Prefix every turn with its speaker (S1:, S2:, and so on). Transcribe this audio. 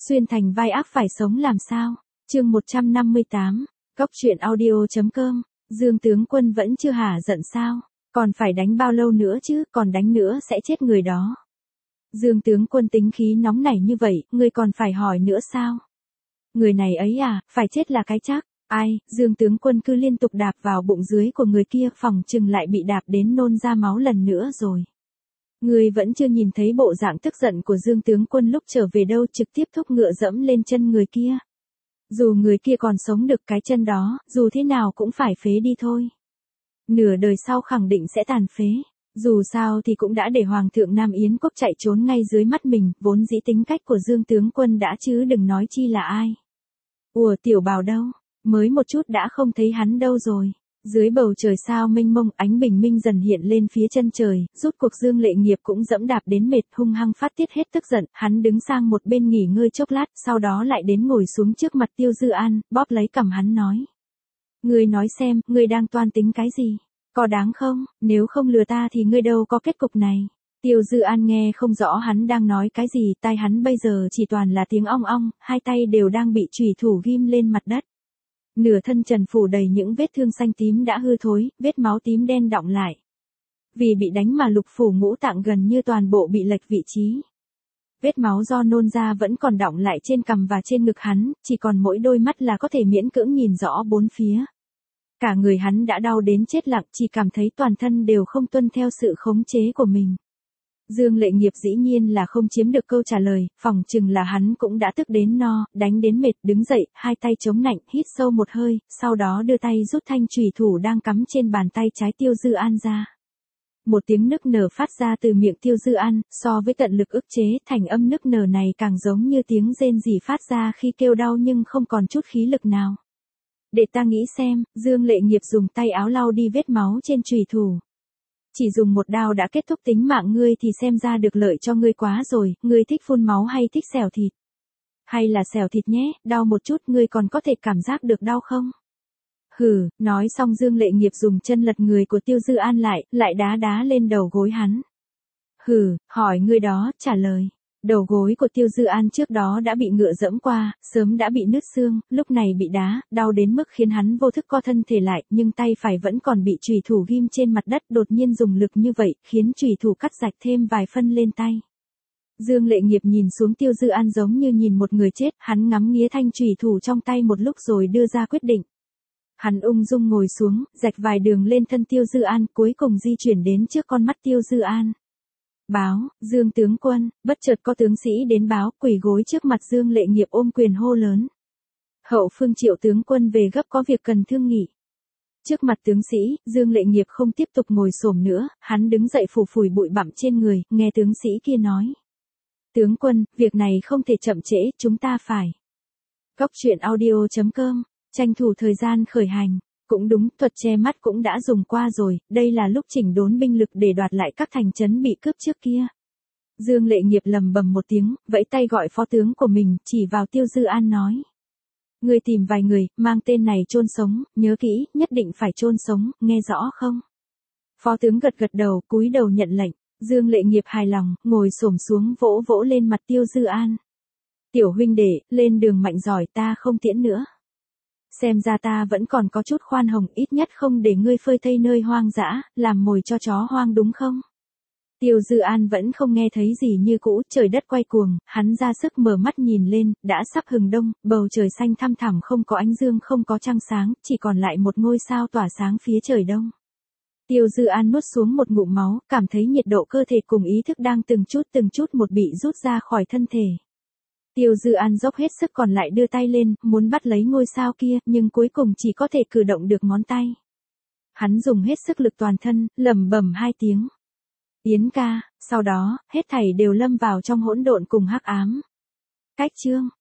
S1: Xuyên thành vai ác phải sống làm sao? Chương 158, Cóc truyện audio.com. Dương tướng quân vẫn chưa hả giận sao? Còn phải đánh bao lâu nữa chứ, còn đánh nữa sẽ chết người đó. Dương tướng quân tính khí nóng nảy như vậy, ngươi còn phải hỏi nữa sao? Người này ấy à, phải chết là cái chắc. Ai, Dương tướng quân cứ liên tục đạp vào bụng dưới của người kia, phòng chừng lại bị đạp đến nôn ra máu lần nữa rồi. Ngươi vẫn chưa nhìn thấy bộ dạng tức giận của Dương tướng quân lúc trở về đâu, trực tiếp thúc ngựa dẫm lên chân người kia. Dù người kia còn sống được, cái chân đó, dù thế nào cũng phải phế đi thôi. Nửa đời sau khẳng định sẽ tàn phế. Dù sao thì cũng đã để Hoàng thượng Nam Yến Quốc chạy trốn ngay dưới mắt mình, vốn dĩ tính cách của Dương tướng quân đã chứ đừng nói chi là ai. Ủa Tiểu Bào đâu? Mới một chút đã không thấy hắn đâu rồi. Dưới bầu trời sao mênh mông, ánh bình minh dần hiện lên phía chân trời, rút cuộc Dương Lệ Nghiệp cũng dẫm đạp đến mệt, hung hăng phát tiết hết tức giận, hắn đứng sang một bên nghỉ ngơi chốc lát, sau đó lại đến ngồi xuống trước mặt Tiêu Dư An, bóp lấy cằm hắn nói. Ngươi nói xem, ngươi đang toan tính cái gì? Có đáng không? Nếu không lừa ta thì ngươi đâu có kết cục này. Tiêu Dư An nghe không rõ hắn đang nói cái gì, tai hắn bây giờ chỉ toàn là tiếng ong ong, hai tay đều đang bị chùy thủ ghim lên mặt đất. Nửa thân trần phủ đầy những vết thương xanh tím đã hư thối, vết máu tím đen đọng lại. Vì bị đánh mà lục phủ ngũ tạng gần như toàn bộ bị lệch vị trí. Vết máu do nôn ra vẫn còn đọng lại trên cằm và trên ngực hắn, chỉ còn mỗi đôi mắt là có thể miễn cưỡng nhìn rõ bốn phía. Cả người hắn đã đau đến chết lặng, chỉ cảm thấy toàn thân đều không tuân theo sự khống chế của mình. Dương Lệ Nghiệp dĩ nhiên là không chiếm được câu trả lời, phỏng chừng là hắn cũng đã tức đến no, đánh đến mệt, đứng dậy, hai tay chống nạnh, hít sâu một hơi, sau đó đưa tay rút thanh chùy thủ đang cắm trên bàn tay trái Tiêu Dư An ra. Một tiếng nức nở phát ra từ miệng Tiêu Dư An, so với tận lực ức chế, thành âm nức nở này càng giống như tiếng rên rỉ phát ra khi kêu đau nhưng không còn chút khí lực nào. Để ta nghĩ xem, Dương Lệ Nghiệp dùng tay áo lau đi vết máu trên chùy thủ. Chỉ dùng một đao đã kết thúc tính mạng ngươi thì xem ra được lợi cho ngươi quá rồi, ngươi thích phun máu hay thích xẻo thịt? Hay là xẻo thịt nhé, đau một chút ngươi còn có thể cảm giác được đau không? Hừ, nói xong Dương Lệ Nghiệp dùng chân lật người của Tiêu Dư An lại đá đá lên đầu gối hắn. Hừ, hỏi ngươi đó, trả lời. Đầu gối của Tiêu Dư An trước đó đã bị ngựa dẫm qua, sớm đã bị nứt xương, lúc này bị đá, đau đến mức khiến hắn vô thức co thân thể lại, nhưng tay phải vẫn còn bị chùy thủ ghim trên mặt đất, đột nhiên dùng lực như vậy, khiến chùy thủ cắt rạch thêm vài phân lên tay. Dương Lệ Nghiệp nhìn xuống Tiêu Dư An giống như nhìn một người chết, hắn ngắm nghía thanh chùy thủ trong tay một lúc rồi đưa ra quyết định. Hắn ung dung ngồi xuống, rạch vài đường lên thân Tiêu Dư An, cuối cùng di chuyển đến trước con mắt Tiêu Dư An. Báo, Dương tướng quân, bất chợt có tướng sĩ đến báo, quỳ gối trước mặt Dương Lệ Nghiệp ôm quyền hô lớn. Hậu phương Triệu tướng quân về gấp có việc cần thương nghị. Trước mặt tướng sĩ, Dương Lệ Nghiệp không tiếp tục ngồi xổm nữa, hắn đứng dậy phủ phủi bụi bặm trên người, nghe tướng sĩ kia nói. Tướng quân, việc này không thể chậm trễ, chúng ta phải. Cóc truyện audio.com, tranh thủ thời gian khởi hành. Cũng đúng, thuật che mắt cũng đã dùng qua rồi, đây là lúc chỉnh đốn binh lực để đoạt lại các thành trấn bị cướp trước kia. Dương Lệ Nghiệp lầm bầm một tiếng, vẫy tay gọi phó tướng của mình, chỉ vào Tiêu Dư An nói. Ngươi tìm vài người, mang tên này chôn sống, nhớ kỹ, nhất định phải chôn sống, nghe rõ không? Phó tướng gật gật đầu, cúi đầu nhận lệnh, Dương Lệ Nghiệp hài lòng, ngồi xổm xuống vỗ vỗ lên mặt Tiêu Dư An. Tiểu huynh đệ, lên đường mạnh giỏi, ta không tiễn nữa. Xem ra ta vẫn còn có chút khoan hồng, ít nhất không để ngươi phơi thây nơi hoang dã, làm mồi cho chó hoang đúng không? Tiêu Dư An vẫn không nghe thấy gì như cũ, trời đất quay cuồng, hắn ra sức mở mắt nhìn lên, đã sắp hừng đông, bầu trời xanh thăm thẳm không có ánh dương không có trăng sáng, chỉ còn lại một ngôi sao tỏa sáng phía trời đông. Tiêu Dư An nuốt xuống một ngụm máu, cảm thấy nhiệt độ cơ thể cùng ý thức đang từng chút một bị rút ra khỏi thân thể. Tiêu Dư An dốc hết sức còn lại đưa tay lên, muốn bắt lấy ngôi sao kia, nhưng cuối cùng chỉ có thể cử động được ngón tay. Hắn dùng hết sức lực toàn thân, lẩm bẩm hai tiếng. Yến ca, sau đó, hết thảy đều lâm vào trong hỗn độn cùng hắc ám. Cách chương